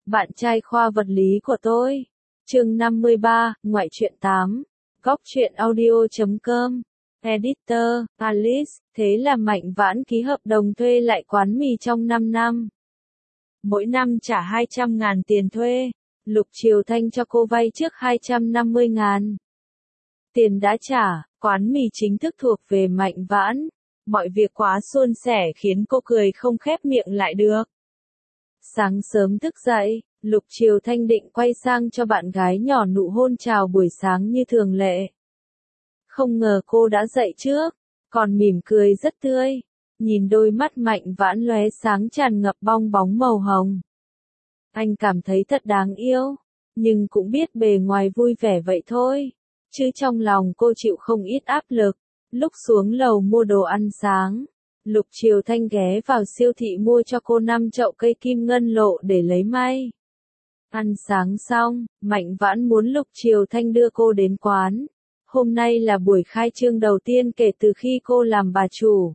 bạn trai khoa vật lý của tôi. Chương 53, ngoại truyện 8. Góc truyện audio.com. Editor, Alice, thế là Mạnh Vãn ký hợp đồng thuê lại quán mì trong 5 năm. Mỗi năm trả 200.000 tiền thuê, Lục Triều Thanh cho cô vay trước 250.000. Tiền đã trả, quán mì chính thức thuộc về Mạnh Vãn. Mọi việc quá suôn sẻ khiến cô cười không khép miệng lại được. Sáng sớm thức dậy, Lục Triều Thanh định quay sang cho bạn gái nhỏ nụ hôn chào buổi sáng như thường lệ. Không ngờ cô đã dậy trước, còn mỉm cười rất tươi, nhìn đôi mắt Mạnh Vãn lóe sáng tràn ngập bong bóng màu hồng. Anh cảm thấy thật đáng yêu, nhưng cũng biết bề ngoài vui vẻ vậy thôi, chứ trong lòng cô chịu không ít áp lực. Lúc xuống lầu mua đồ ăn sáng, Lục Triều Thanh ghé vào siêu thị mua cho cô 5 chậu cây kim ngân lộ để lấy may. Ăn sáng xong, Mạnh Vãn muốn Lục Triều Thanh đưa cô đến quán. Hôm nay là buổi khai trương đầu tiên kể từ khi cô làm bà chủ.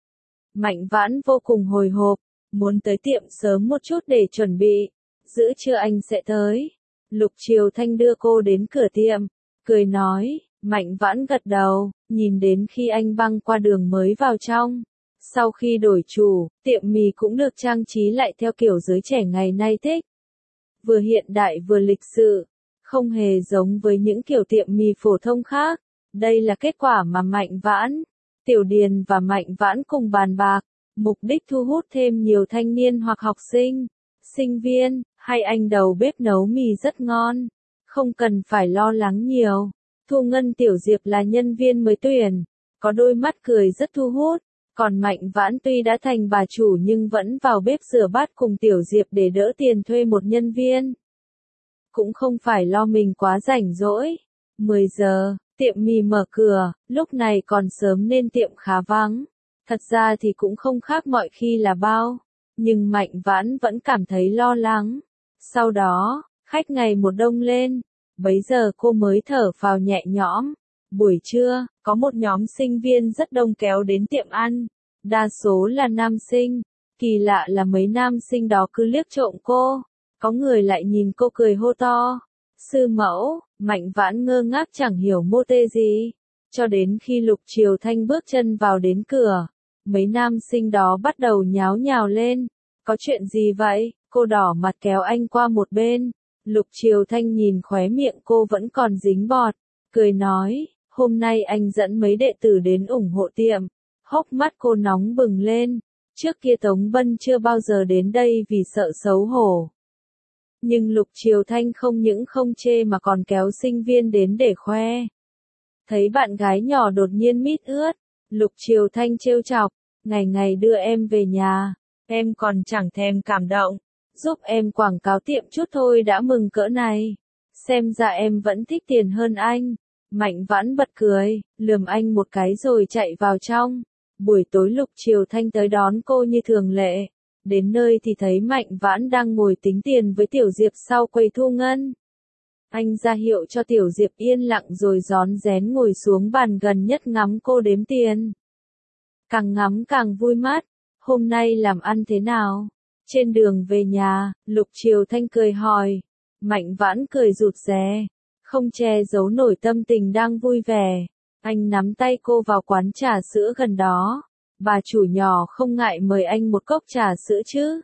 Mạnh Vãn vô cùng hồi hộp, muốn tới tiệm sớm một chút để chuẩn bị. Giữa trưa anh sẽ tới. Lục Triều Thanh đưa cô đến cửa tiệm, cười nói. Mạnh Vãn gật đầu, nhìn đến khi anh băng qua đường mới vào trong. Sau khi đổi chủ, tiệm mì cũng được trang trí lại theo kiểu giới trẻ ngày nay thích. Vừa hiện đại vừa lịch sự, không hề giống với những kiểu tiệm mì phổ thông khác. Đây là kết quả mà Mạnh Vãn, Tiểu Điền và Mạnh Vãn cùng bàn bạc, mục đích thu hút thêm nhiều thanh niên hoặc học sinh, sinh viên, hay anh đầu bếp nấu mì rất ngon. Không cần phải lo lắng nhiều. Thu Ngân Tiểu Diệp là nhân viên mới tuyển, có đôi mắt cười rất thu hút, còn Mạnh Vãn tuy đã thành bà chủ nhưng vẫn vào bếp rửa bát cùng Tiểu Diệp để đỡ tiền thuê một nhân viên. Cũng không phải lo mình quá rảnh rỗi. 10 giờ, tiệm mì mở cửa, lúc này còn sớm nên tiệm khá vắng. Thật ra thì cũng không khác mọi khi là bao, nhưng Mạnh Vãn vẫn cảm thấy lo lắng. Sau đó, khách ngày một đông lên. Bấy giờ cô mới thở phào nhẹ nhõm. Buổi trưa, có một nhóm sinh viên rất đông kéo đến tiệm ăn. Đa số là nam sinh. Kỳ lạ là mấy nam sinh đó cứ liếc trộm cô. Có người lại nhìn cô cười hô to. Sư mẫu, Mạnh Vãn ngơ ngác chẳng hiểu mô tê gì. Cho đến khi Lục Triều Thanh bước chân vào đến cửa, mấy nam sinh đó bắt đầu nháo nhào lên. Có chuyện gì vậy? Cô đỏ mặt kéo anh qua một bên. Lục Triều Thanh nhìn khóe miệng cô vẫn còn dính bọt, cười nói, hôm nay anh dẫn mấy đệ tử đến ủng hộ tiệm. Hốc mắt cô nóng bừng lên, trước kia Tống Bân chưa bao giờ đến đây vì sợ xấu hổ. Nhưng Lục Triều Thanh không những không chê mà còn kéo sinh viên đến để khoe. Thấy bạn gái nhỏ đột nhiên mít ướt, Lục Triều Thanh trêu chọc, ngày ngày đưa em về nhà, em còn chẳng thèm cảm động. Giúp em quảng cáo tiệm chút thôi đã mừng cỡ này. Xem ra em vẫn thích tiền hơn anh. Mạnh Vãn bật cười, lườm anh một cái rồi chạy vào trong. Buổi tối Lục Triều Thanh tới đón cô như thường lệ. Đến nơi thì thấy Mạnh Vãn đang ngồi tính tiền với Tiểu Diệp sau quầy thu ngân. Anh ra hiệu cho Tiểu Diệp yên lặng rồi rón rén ngồi xuống bàn gần nhất ngắm cô đếm tiền. Càng ngắm càng vui mắt. Hôm nay làm ăn thế nào? Trên đường về nhà, Lục Triều Thanh cười hỏi. Mạnh Vãn cười rụt rè, không che giấu nổi tâm tình đang vui vẻ. Anh nắm tay cô vào quán trà sữa gần đó. Bà chủ nhỏ không ngại mời anh một cốc trà sữa chứ.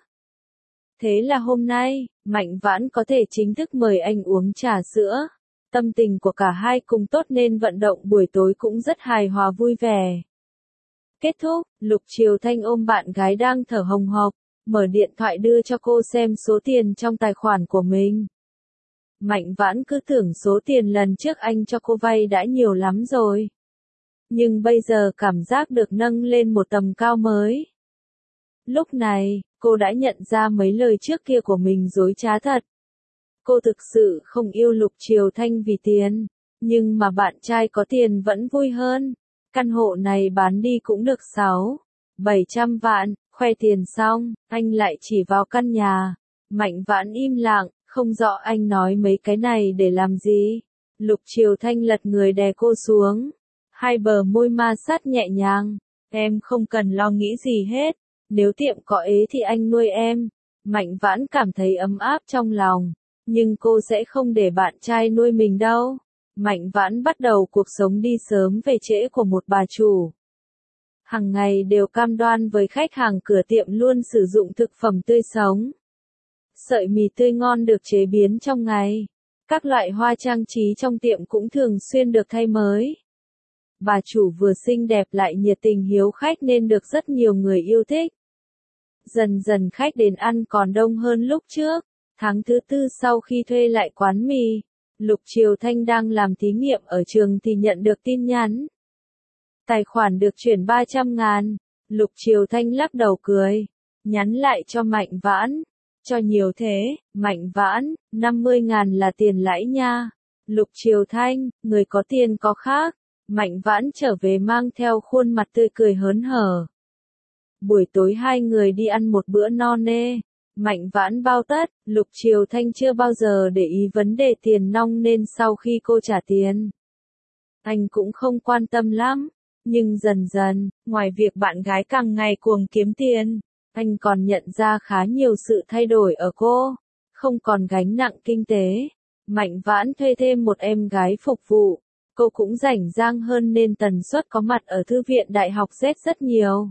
Thế là hôm nay, Mạnh Vãn có thể chính thức mời anh uống trà sữa. Tâm tình của cả hai cùng tốt nên vận động buổi tối cũng rất hài hòa vui vẻ. Kết thúc, Lục Triều Thanh ôm bạn gái đang thở hồng hộc, mở điện thoại đưa cho cô xem số tiền trong tài khoản của mình. Mạnh Vãn cứ tưởng số tiền lần trước anh cho cô vay đã nhiều lắm rồi. Nhưng bây giờ cảm giác được nâng lên một tầm cao mới. Lúc này, cô đã nhận ra mấy lời trước kia của mình dối trá thật. Cô thực sự không yêu Lục Triều Thanh vì tiền, nhưng mà bạn trai có tiền vẫn vui hơn. Căn hộ này bán đi cũng được 600-700 vạn. Khoe tiền xong, anh lại chỉ vào căn nhà. Mạnh Vãn im lặng, không rõ anh nói mấy cái này để làm gì. Lục Triều Thanh lật người đè cô xuống. Hai bờ môi ma sát nhẹ nhàng. Em không cần lo nghĩ gì hết. Nếu tiệm có ế thì anh nuôi em. Mạnh Vãn cảm thấy ấm áp trong lòng, nhưng cô sẽ không để bạn trai nuôi mình đâu. Mạnh Vãn bắt đầu cuộc sống đi sớm về trễ của một bà chủ. Hàng ngày đều cam đoan với khách hàng cửa tiệm luôn sử dụng thực phẩm tươi sống. Sợi mì tươi ngon được chế biến trong ngày. Các loại hoa trang trí trong tiệm cũng thường xuyên được thay mới. Bà chủ vừa xinh đẹp lại nhiệt tình hiếu khách nên được rất nhiều người yêu thích. Dần dần khách đến ăn còn đông hơn lúc trước. Tháng thứ 4 sau khi thuê lại quán mì, Lục Triều Thanh đang làm thí nghiệm ở trường thì nhận được tin nhắn. Tài khoản được chuyển 300.000. Lục Triều Thanh lắc đầu cười. Nhắn lại cho Mạnh Vãn. Cho nhiều thế, Mạnh Vãn, 50.000 là tiền lãi nha. Lục Triều Thanh, người có tiền có khác. Mạnh Vãn trở về mang theo khuôn mặt tươi cười hớn hở. Buổi tối hai người đi ăn một bữa no nê. Mạnh Vãn bao tất, Lục Triều Thanh chưa bao giờ để ý vấn đề tiền nong nên sau khi cô trả tiền, anh cũng không quan tâm lắm. Nhưng dần dần, ngoài việc bạn gái càng ngày cuồng kiếm tiền, anh còn nhận ra khá nhiều sự thay đổi ở cô. Không còn gánh nặng kinh tế. Mạnh Vãn thuê thêm một em gái phục vụ. Cô cũng rảnh rang hơn nên tần suất có mặt ở thư viện đại học Z rất nhiều.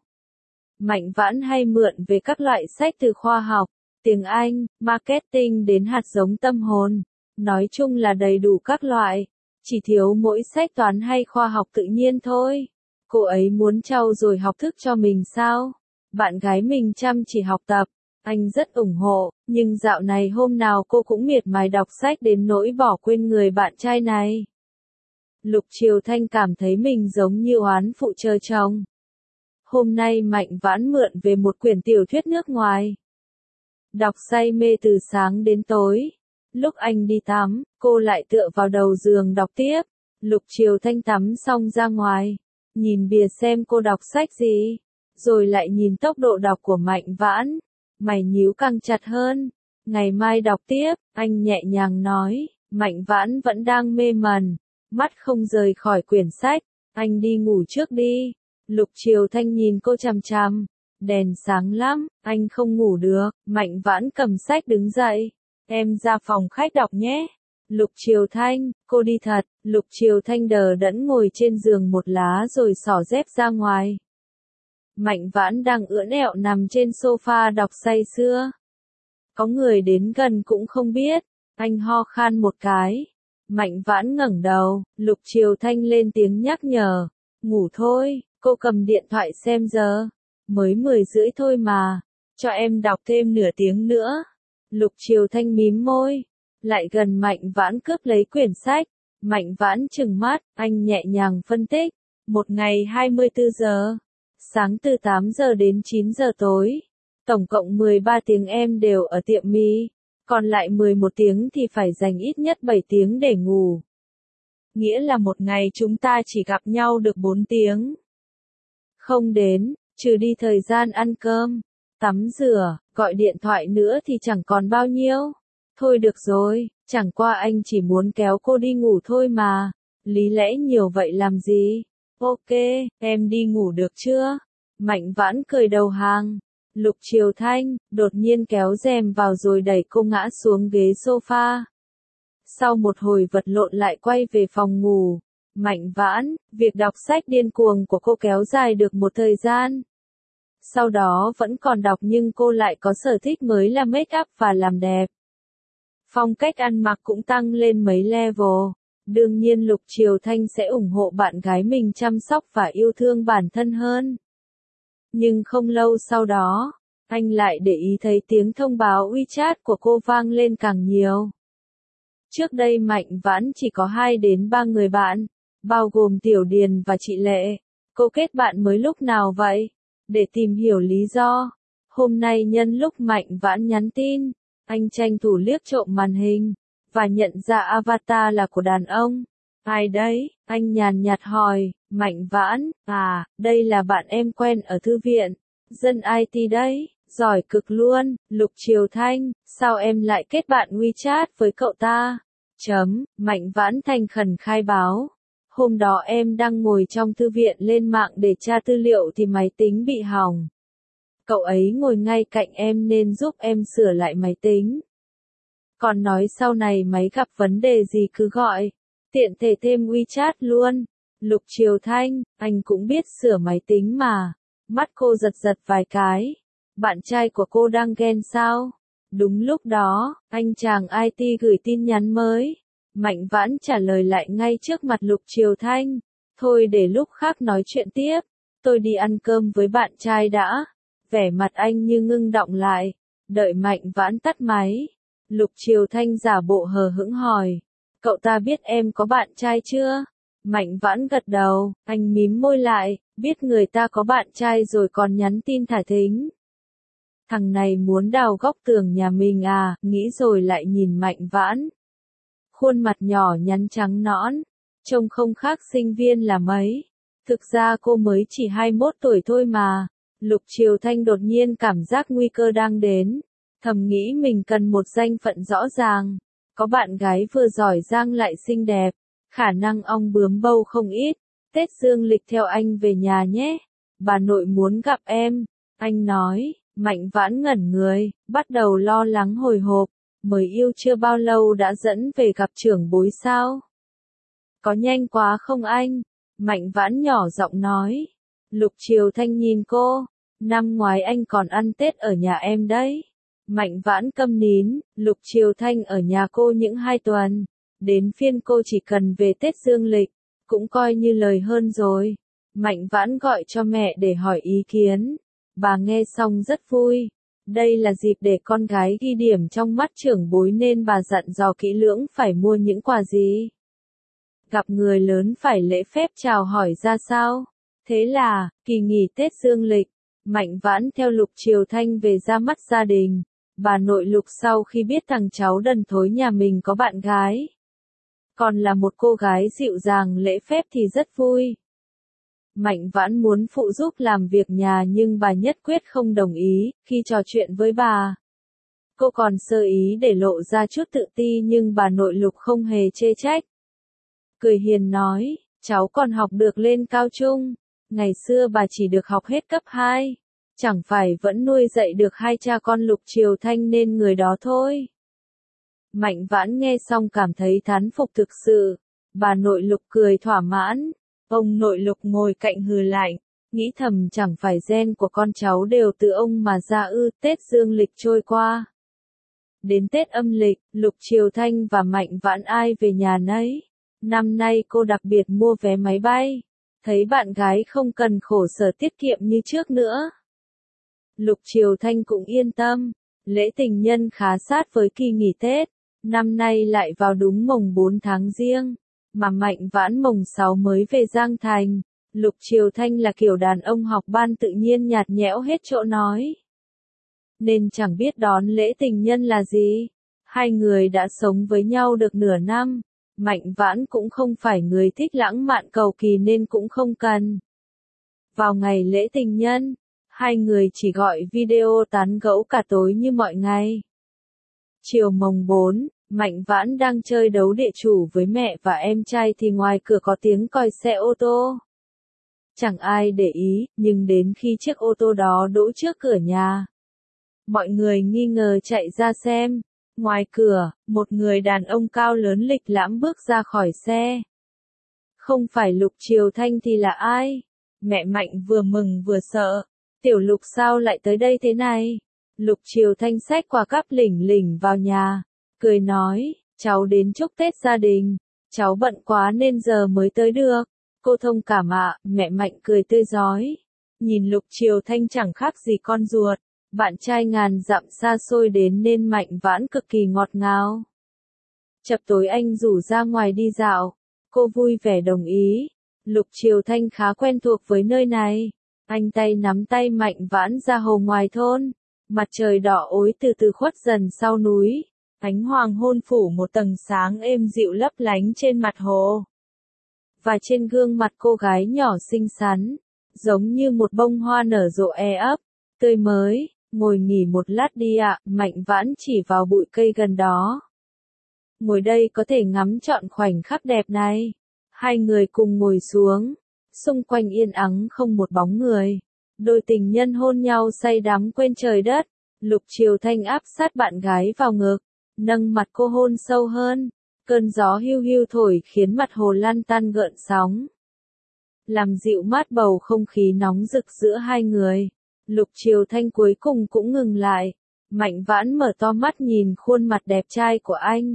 Mạnh Vãn hay mượn về các loại sách từ khoa học, tiếng Anh, marketing đến hạt giống tâm hồn. Nói chung là đầy đủ các loại. Chỉ thiếu mỗi sách toán hay khoa học tự nhiên thôi. Cô ấy muốn trau dồi học thức cho mình sao? Bạn gái mình chăm chỉ học tập, anh rất ủng hộ, nhưng dạo này hôm nào cô cũng miệt mài đọc sách đến nỗi bỏ quên người bạn trai này. Lục Triều Thanh cảm thấy mình giống như oán phụ chờ chồng. Hôm nay Mạnh Vãn mượn về một quyển tiểu thuyết nước ngoài. Đọc say mê từ sáng đến tối. Lúc anh đi tắm, cô lại tựa vào đầu giường đọc tiếp. Lục Triều Thanh tắm xong ra ngoài, nhìn bìa xem cô đọc sách gì, rồi lại nhìn tốc độ đọc của Mạnh Vãn. Mày nhíu càng chặt hơn. Ngày mai đọc tiếp, anh nhẹ nhàng nói. Mạnh Vãn vẫn đang mê mẩn, mắt không rời khỏi quyển sách. Anh đi ngủ trước đi. Lục Triều Thanh nhìn cô chằm chằm. Đèn sáng lắm, anh không ngủ được. Mạnh Vãn cầm sách đứng dậy. Em ra phòng khách đọc nhé. Lục Triều Thanh, cô đi thật. Lục Triều Thanh đờ đẫn ngồi trên giường một lá rồi xỏ dép ra ngoài. Mạnh Vãn đang ưỡn ẹo nằm trên sofa đọc say sưa. Có người đến gần cũng không biết. Anh ho khan một cái. Mạnh Vãn ngẩng đầu. Lục Triều Thanh lên tiếng nhắc nhở. Ngủ thôi. Cô cầm điện thoại xem giờ. Mới 10:30 thôi mà. Cho em đọc thêm nửa tiếng nữa. Lục Triều Thanh mím môi. Lại gần Mạnh Vãn cướp lấy quyển sách. Mạnh Vãn trừng mắt. Anh nhẹ nhàng phân tích. Một ngày 24 giờ. Sáng từ 8 giờ đến 9 giờ tối. Tổng cộng 13 tiếng em đều ở tiệm mì. Còn lại 11 tiếng thì phải dành ít nhất 7 tiếng để ngủ. Nghĩa là một ngày chúng ta chỉ gặp nhau được 4 tiếng. Không đến, trừ đi thời gian ăn cơm, tắm rửa, gọi điện thoại nữa thì chẳng còn bao nhiêu. Thôi được rồi, chẳng qua anh chỉ muốn kéo cô đi ngủ thôi mà. Lý lẽ nhiều vậy làm gì? Ok, em đi ngủ được chưa? Mạnh Vãn cười đầu hàng. Lục Triều Thanh đột nhiên kéo rèm vào rồi đẩy cô ngã xuống ghế sofa. Sau một hồi vật lộn lại quay về phòng ngủ. Mạnh Vãn, việc đọc sách điên cuồng của cô kéo dài được một thời gian. Sau đó vẫn còn đọc nhưng cô lại có sở thích mới là make up và làm đẹp. Phong cách ăn mặc cũng tăng lên mấy level. Đương nhiên Lục Triều Thanh sẽ ủng hộ bạn gái mình chăm sóc và yêu thương bản thân hơn. Nhưng không lâu sau đó, anh lại để ý thấy tiếng thông báo WeChat của cô vang lên càng nhiều. Trước đây Mạnh Vãn chỉ có 2 đến 3 người bạn, bao gồm Tiểu Điền và chị Lệ. Cô kết bạn mới lúc nào vậy? Để tìm hiểu lý do. Hôm nay nhân lúc Mạnh Vãn nhắn tin, anh tranh thủ liếc trộm màn hình, và nhận ra avatar là của đàn ông. Ai đấy? Anh nhàn nhạt hỏi. Mạnh Vãn, à, đây là bạn em quen ở thư viện. Dân IT đấy, giỏi cực luôn. Lục Triều Thanh, sao em lại kết bạn WeChat với cậu ta? Mạnh Vãn thành khẩn khai báo. Hôm đó em đang ngồi trong thư viện lên mạng để tra tư liệu thì máy tính bị hỏng. Cậu ấy ngồi ngay cạnh em nên giúp em sửa lại máy tính. Còn nói sau này máy gặp vấn đề gì cứ gọi, tiện thể thêm WeChat luôn. Lục Triều Thanh, anh cũng biết sửa máy tính mà. Mắt cô giật giật vài cái. Bạn trai của cô đang ghen sao? Đúng lúc đó, anh chàng IT gửi tin nhắn mới. Mạnh Vãn trả lời lại ngay trước mặt Lục Triều Thanh. Thôi để lúc khác nói chuyện tiếp. Tôi đi ăn cơm với bạn trai đã. Vẻ mặt anh như ngưng đọng lại. Đợi Mạnh Vãn tắt máy. Lục Triều Thanh giả bộ hờ hững hỏi. Cậu ta biết em có bạn trai chưa? Mạnh Vãn gật đầu, anh mím môi lại, biết người ta có bạn trai rồi còn nhắn tin thả thính. Thằng này muốn đào góc tường nhà mình à, nghĩ rồi lại nhìn Mạnh Vãn. Khuôn mặt nhỏ nhắn trắng nõn, trông không khác sinh viên là mấy. Thực ra cô mới chỉ 21 tuổi thôi mà. Lục Triều Thanh đột nhiên cảm giác nguy cơ đang đến. Thầm nghĩ mình cần một danh phận rõ ràng. Có bạn gái vừa giỏi giang lại xinh đẹp. Khả năng ong bướm bâu không ít. Tết dương lịch theo anh về nhà nhé. Bà nội muốn gặp em. Anh nói. Mạnh Vãn ngẩn người, bắt đầu lo lắng hồi hộp. Mới yêu chưa bao lâu đã dẫn về gặp trưởng bối sao? Có nhanh quá không anh? Mạnh Vãn nhỏ giọng nói. Lục Triều Thanh nhìn cô. Năm ngoái anh còn ăn Tết ở nhà em đấy. Mạnh Vãn câm nín. Lục Triều Thanh ở nhà cô những 2 tuần. Đến phiên cô chỉ cần về Tết dương lịch. Cũng coi như lời hơn rồi. Mạnh Vãn gọi cho mẹ để hỏi ý kiến. Bà nghe xong rất vui. Đây là dịp để con gái ghi điểm trong mắt trưởng bối nên bà dặn dò kỹ lưỡng phải mua những quà gì. Gặp người lớn phải lễ phép chào hỏi ra sao. Thế là, kỳ nghỉ Tết dương lịch, Mạnh Vãn theo Lục Triều Thanh về ra mắt gia đình. Bà nội Lục sau khi biết thằng cháu đần thối nhà mình có bạn gái. Còn là một cô gái dịu dàng lễ phép thì rất vui. Mạnh Vãn muốn phụ giúp làm việc nhà nhưng bà nhất quyết không đồng ý. Khi trò chuyện với bà, cô còn sơ ý để lộ ra chút tự ti nhưng bà nội Lục không hề chê trách. Cười hiền nói, cháu còn học được lên cao trung. Ngày xưa bà chỉ được học hết cấp 2. Chẳng phải vẫn nuôi dạy được 2 cha con Lục Triều Thanh nên người đó thôi. Mạnh Vãn nghe xong cảm thấy thán phục thực sự. Bà nội Lục cười thỏa mãn. Ông nội Lục ngồi cạnh hừ lạnh, nghĩ thầm chẳng phải gen của con cháu đều từ ông mà ra ư. Tết dương lịch trôi qua. Đến Tết âm lịch, Lục Triều Thanh và Mạnh Vãn ai về nhà nấy. Năm nay cô đặc biệt mua vé máy bay. Thấy bạn gái không cần khổ sở tiết kiệm như trước nữa. Lục Triều Thanh cũng yên tâm. Lễ tình nhân khá sát với kỳ nghỉ Tết. Năm nay lại vào đúng mồng 4 tháng Giêng. Mà Mạnh Vãn mồng 6 mới về Giang Thành. Lục Triều Thanh là kiểu đàn ông học ban tự nhiên nhạt nhẽo hết chỗ nói. Nên chẳng biết đón lễ tình nhân là gì. Hai người đã sống với nhau được nửa năm. Mạnh Vãn cũng không phải người thích lãng mạn cầu kỳ nên cũng không cần. Vào ngày lễ tình nhân, hai người chỉ gọi video tán gẫu cả tối như mọi ngày. Chiều mồng 4, Mạnh Vãn đang chơi đấu địa chủ với mẹ và em trai thì ngoài cửa có tiếng còi xe ô tô. Chẳng ai để ý, nhưng đến khi chiếc ô tô đó đỗ trước cửa nhà, mọi người nghi ngờ chạy ra xem. Ngoài cửa, một người đàn ông cao lớn lịch lãm bước ra khỏi xe. Không phải Lục Triều Thanh thì là ai? Mẹ Mạnh vừa mừng vừa sợ. Tiểu Lục sao lại tới đây thế này? Lục Triều Thanh xách quả cắp lỉnh lỉnh vào nhà. Cười nói, cháu đến chúc Tết gia đình. Cháu bận quá nên giờ mới tới được. Cô thông cảm ạ. Mẹ Mạnh cười tươi rói. Nhìn Lục Triều Thanh chẳng khác gì con ruột. Bạn trai ngàn dặm xa xôi đến nên Mạnh Vãn cực kỳ ngọt ngào. Chập tối anh rủ ra ngoài đi dạo. Cô vui vẻ đồng ý. Lục Triều Thanh khá quen thuộc với nơi này. Anh tay nắm tay Mạnh Vãn ra hồ ngoài thôn. Mặt trời đỏ ối từ từ khuất dần sau núi. Ánh hoàng hôn phủ một tầng sáng êm dịu lấp lánh trên mặt hồ. Và trên gương mặt cô gái nhỏ xinh xắn, giống như một bông hoa nở rộ ấp, tươi mới. Ngồi nghỉ một lát đi ạ. Mạnh Vãn chỉ vào bụi cây gần đó. Ngồi đây có thể ngắm trọn khoảnh khắc đẹp này. Hai người cùng ngồi xuống. Xung quanh yên ắng không một bóng người. Đôi tình nhân hôn nhau say đắm quên trời đất. Lục Triều Thanh áp sát bạn gái vào ngực, nâng mặt cô hôn sâu hơn. Cơn gió hiu hiu thổi khiến mặt hồ lăn tăn gợn sóng, làm dịu mát bầu không khí nóng rực giữa hai người. Lục Triều Thanh cuối cùng cũng ngừng lại. Mạnh Vãn mở to mắt nhìn khuôn mặt đẹp trai của anh.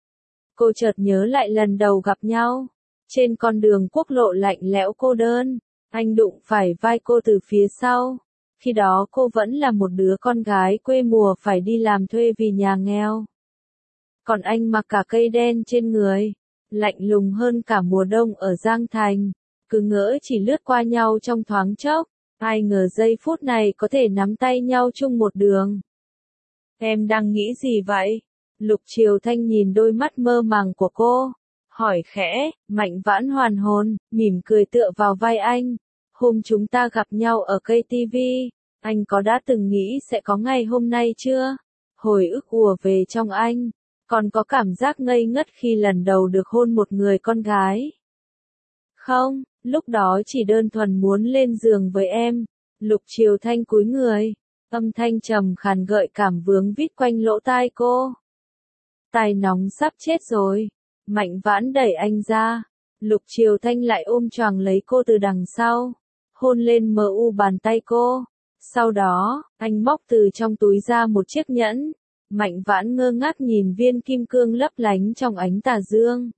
Cô chợt nhớ lại lần đầu gặp nhau. Trên con đường quốc lộ lạnh lẽo cô đơn, anh đụng phải vai cô từ phía sau. Khi đó cô vẫn là một đứa con gái quê mùa phải đi làm thuê vì nhà nghèo. Còn anh mặc cả cây đen trên người, lạnh lùng hơn cả mùa đông ở Giang Thành. Cứ ngỡ chỉ lướt qua nhau trong thoáng chốc, ai ngờ giây phút này có thể nắm tay nhau chung một đường. Em đang nghĩ gì vậy? Lục Triều Thanh nhìn đôi mắt mơ màng của cô, hỏi khẽ. Mạnh Vãn hoàn hồn, mỉm cười tựa vào vai anh. Hôm chúng ta gặp nhau ở cây tivi, anh có đã từng nghĩ sẽ có ngày hôm nay chưa? Hồi ức ùa về trong anh, còn có cảm giác ngây ngất khi lần đầu được hôn một người con gái. Không, lúc đó chỉ đơn thuần muốn lên giường với em. Lục Triều Thanh cúi người, âm thanh trầm khàn gợi cảm vướng vít quanh lỗ tai cô. Tai nóng sắp chết rồi. Mạnh Vãn đẩy anh ra. Lục Triều Thanh lại ôm choàng lấy cô từ đằng sau, hôn lên mờ u bàn tay cô. Sau đó, anh móc từ trong túi ra một chiếc nhẫn. Mạnh Vãn ngơ ngác nhìn viên kim cương lấp lánh trong ánh tà dương.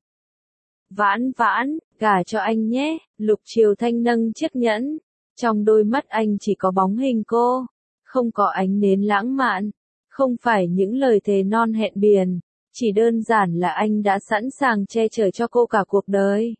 Vãn Vãn, gả cho anh nhé. Lục Triều Thanh nâng chiếc nhẫn. Trong đôi mắt anh chỉ có bóng hình cô, không có ánh nến lãng mạn, không phải những lời thề non hẹn biển, chỉ đơn giản là anh đã sẵn sàng che chở cho cô cả cuộc đời.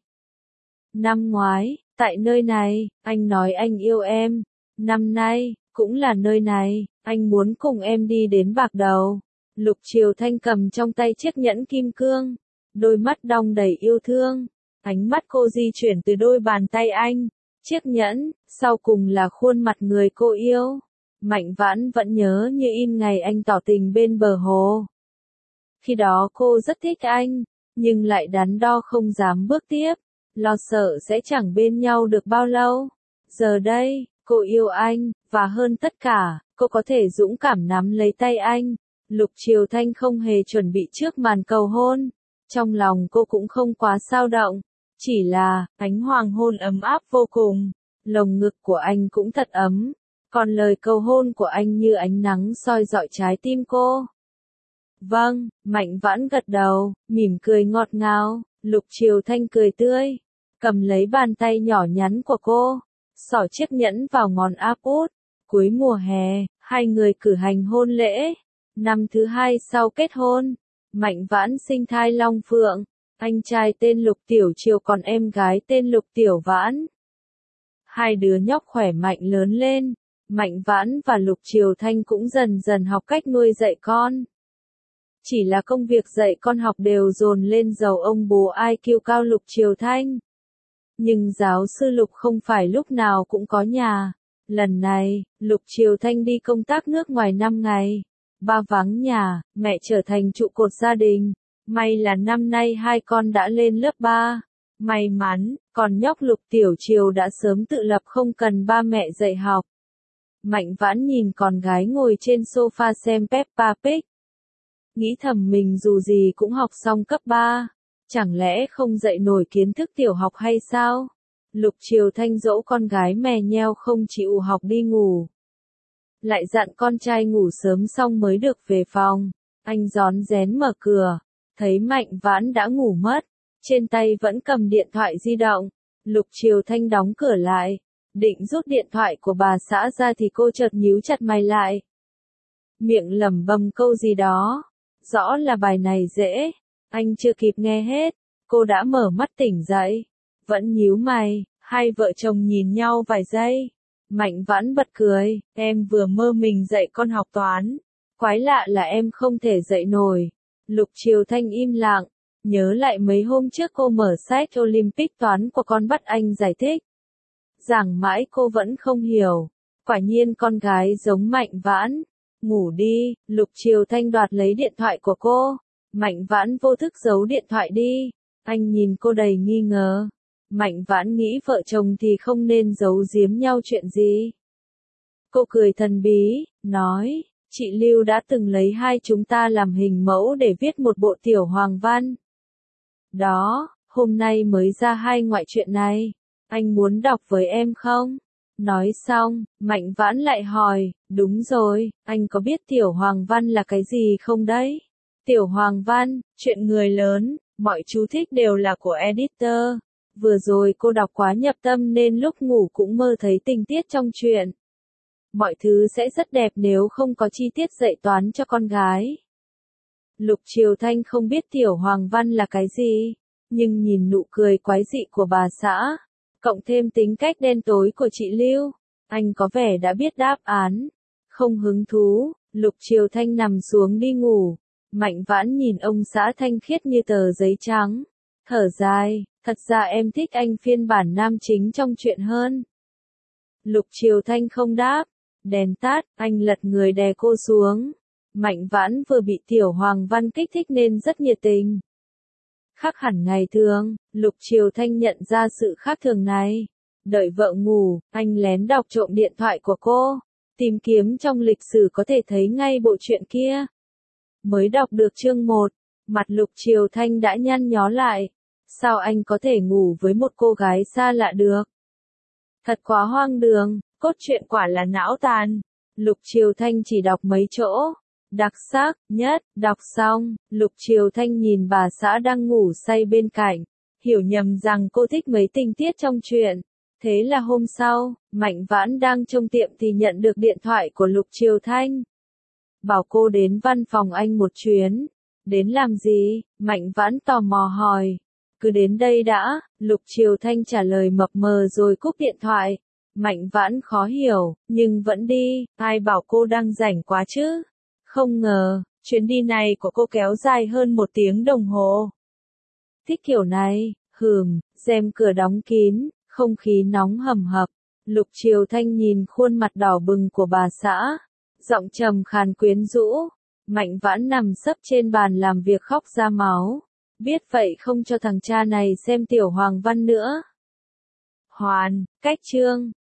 Năm ngoái, tại nơi này, anh nói anh yêu em. Năm nay, cũng là nơi này, anh muốn cùng em đi đến bạc đầu. Lục Triều Thanh cầm trong tay chiếc nhẫn kim cương, đôi mắt đong đầy yêu thương. Ánh mắt cô di chuyển từ đôi bàn tay anh, chiếc nhẫn, sau cùng là khuôn mặt người cô yêu. Mạnh Vãn vẫn nhớ như in ngày anh tỏ tình bên bờ hồ. Khi đó cô rất thích anh, nhưng lại đắn đo không dám bước tiếp, lo sợ sẽ chẳng bên nhau được bao lâu. Giờ đây, cô yêu anh, và hơn tất cả, cô có thể dũng cảm nắm lấy tay anh. Lục Triều Thanh không hề chuẩn bị trước màn cầu hôn. Trong lòng cô cũng không quá xao động. Chỉ là, ánh hoàng hôn ấm áp vô cùng. Lồng ngực của anh cũng thật ấm. Còn lời cầu hôn của anh như ánh nắng soi rọi trái tim cô. Vâng, Mạnh Vãn gật đầu, mỉm cười ngọt ngào. Lục Triều Thanh cười tươi, cầm lấy bàn tay nhỏ nhắn của cô, xỏ chiếc nhẫn vào ngón áp út. Cuối mùa hè, hai người cử hành hôn lễ. Năm thứ 2 sau kết hôn, Mạnh Vãn sinh thai long phượng. Anh trai tên Lục Tiểu Triều còn em gái tên Lục Tiểu Vãn. Hai đứa nhóc khỏe mạnh lớn lên. Mạnh Vãn và Lục Triều Thanh cũng dần dần học cách nuôi dạy con. Chỉ là công việc dạy con học đều dồn lên đầu ông bố IQ cao Lục Triều Thanh. Nhưng giáo sư Lục không phải lúc nào cũng có nhà. Lần này, Lục Triều Thanh đi công tác nước ngoài 5 ngày. Ba vắng nhà, mẹ trở thành trụ cột gia đình. May là năm nay hai con đã lên lớp 3. May mắn, còn nhóc Lục Tiểu Triều đã sớm tự lập không cần ba mẹ dạy học. Mạnh Vãn nhìn con gái ngồi trên sofa xem Peppa Pig. Nghĩ thầm mình dù gì cũng học xong cấp 3. Chẳng lẽ không dạy nổi kiến thức tiểu học hay sao? Lục Triều Thanh dỗ con gái mè nheo không chịu học đi ngủ. Lại dặn con trai ngủ sớm xong mới được về phòng. Anh rón rén mở cửa, thấy Mạnh Vãn đã ngủ mất. Trên tay vẫn cầm điện thoại di động. Lục Triều Thanh đóng cửa lại, định rút điện thoại của bà xã ra thì cô chợt nhíu chặt mày lại. Miệng lẩm bẩm câu gì đó. Rõ là bài này dễ. Anh chưa kịp nghe hết, cô đã mở mắt tỉnh dậy. Vẫn nhíu mày, hai vợ chồng nhìn nhau vài giây. Mạnh Vãn bật cười, em vừa mơ mình dạy con học toán. Quái lạ là em không thể dạy nổi. Lục Triều Thanh im lặng, nhớ lại mấy hôm trước cô mở sách Olympic toán của con bắt anh giải thích. Giảng mãi cô vẫn không hiểu. Quả nhiên con gái giống Mạnh Vãn. Ngủ đi. Lục Triều Thanh đoạt lấy điện thoại của cô. Mạnh Vãn vô thức giấu điện thoại đi. Anh nhìn cô đầy nghi ngờ. Mạnh Vãn nghĩ vợ chồng thì không nên giấu giếm nhau chuyện gì. Cô cười thần bí, nói, chị Lưu đã từng lấy hai chúng ta làm hình mẫu để viết một bộ tiểu hoàng văn. Đó, hôm nay mới ra hai ngoại truyện này. Anh muốn đọc với em không? Nói xong, Mạnh Vãn lại hỏi, đúng rồi, anh có biết tiểu hoàng văn là cái gì không đấy? Tiểu hoàng văn, chuyện người lớn, mọi chú thích đều là của editor. Vừa rồi cô đọc quá nhập tâm nên lúc ngủ cũng mơ thấy tình tiết trong truyện. Mọi thứ sẽ rất đẹp nếu không có chi tiết dạy toán cho con gái. Lục Triều Thanh không biết tiểu hoàng văn là cái gì, nhưng nhìn nụ cười quái dị của bà xã, cộng thêm tính cách đen tối của chị Lưu, anh có vẻ đã biết đáp án. Không hứng thú, Lục Triều Thanh nằm xuống đi ngủ. Mạnh Vãn nhìn ông xã thanh khiết như tờ giấy trắng, thở dài, thật ra em thích anh phiên bản nam chính trong truyện hơn. Lục Triều Thanh không đáp, đèn tắt, anh lật người đè cô xuống. Mạnh Vãn vừa bị tiểu hoàng văn kích thích nên rất nhiệt tình. Khác hẳn ngày thường, Lục Triều Thanh nhận ra sự khác thường này. Đợi vợ ngủ, anh lén đọc trộm điện thoại của cô. Tìm kiếm trong lịch sử có thể thấy ngay bộ truyện kia. Mới đọc được chương 1, mặt Lục Triều Thanh đã nhăn nhó lại. Sao anh có thể ngủ với một cô gái xa lạ được? Thật quá hoang đường, cốt truyện quả là não tàn. Lục Triều Thanh chỉ đọc mấy chỗ. Đặc sắc nhất, đọc xong, Lục Triều Thanh nhìn bà xã đang ngủ say bên cạnh, hiểu nhầm rằng cô thích mấy tình tiết trong truyện. Thế là hôm sau, Mạnh Vãn đang trong tiệm thì nhận được điện thoại của Lục Triều Thanh. Bảo cô đến văn phòng anh một chuyến. Đến làm gì? Mạnh Vãn tò mò hỏi. Cứ đến đây đã, Lục Triều Thanh trả lời mập mờ rồi cúp điện thoại. Mạnh Vãn khó hiểu, nhưng vẫn đi, ai bảo cô đang rảnh quá chứ? Không ngờ, chuyến đi này của cô kéo dài hơn 1 tiếng đồng hồ. Thích kiểu này, rèm cửa đóng kín, không khí nóng hầm hập. Lục Triều Thanh nhìn khuôn mặt đỏ bừng của bà xã, giọng trầm khàn quyến rũ. Mạnh Vãn nằm sấp trên bàn làm việc khóc ra máu. Biết vậy không cho thằng cha này xem tiểu hoàng văn nữa. Hoàn, cách chương.